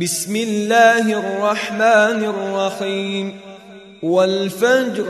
بسم الله الرحمن الرحيم والفجر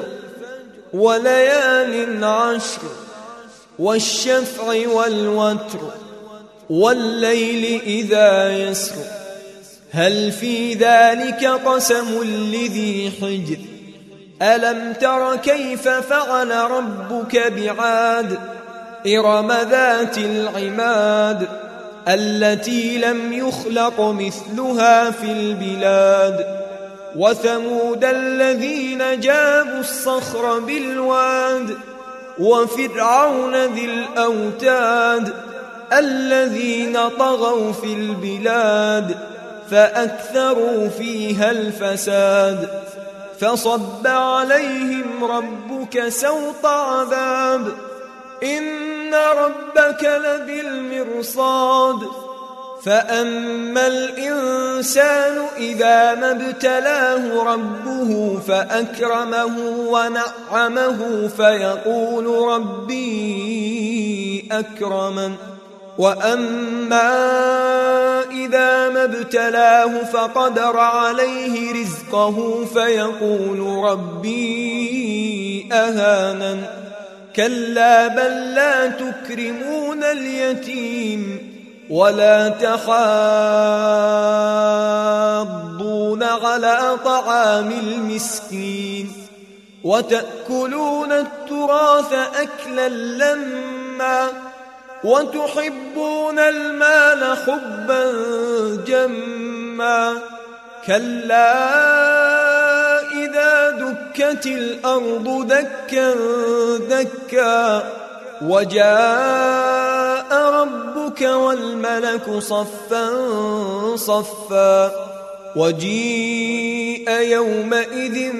وليال عشر والشفع والوتر والليل إذا يسر هل في ذلك قسم لذي حجر ألم تر كيف فعل ربك بعاد إرم ذات العماد التي لم يخلق مثلها في البلاد وثمود الذين جابوا الصخر بالواد وفرعون ذي الأوتاد الذين طغوا في البلاد فأكثروا فيها الفساد فصب عليهم ربك سوط عذاب إن ربك لبالمرصاد فأما الإنسان إذا ما ابتلاه ربه فأكرمه ونعمه فيقول ربي أكرمن وأما إذا ما ابتلاه فقدر عليه رزقه فيقول ربي أهانن كلا بل لا تكرمون اليتيم ولا تحاضون على طعام المسكين وتأكلون التراث أكلا لما وتحبون المال حبا جما كلا إذا دكت الأرض دكا دكا وجاء ربك والملك صفا صفا وجيء يومئذ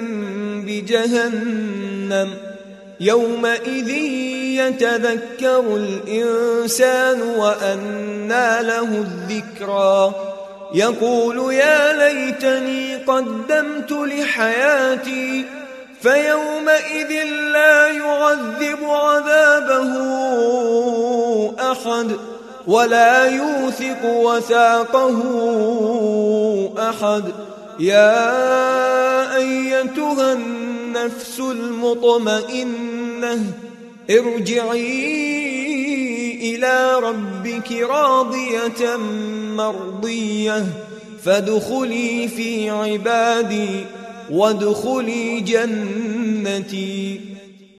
بجهنم يومئذ يتذكر الإنسان وأنى له الذكرى يقول يا ليتني قدمت لحياتي فيومئذ لا يعذب عذابه أحد ولا يوثق وثاقه أحد يا أيتها النفس المطمئنة ارجعي إلى ربك راضية مرضية فادخلي في عبادي وادخلي جنتي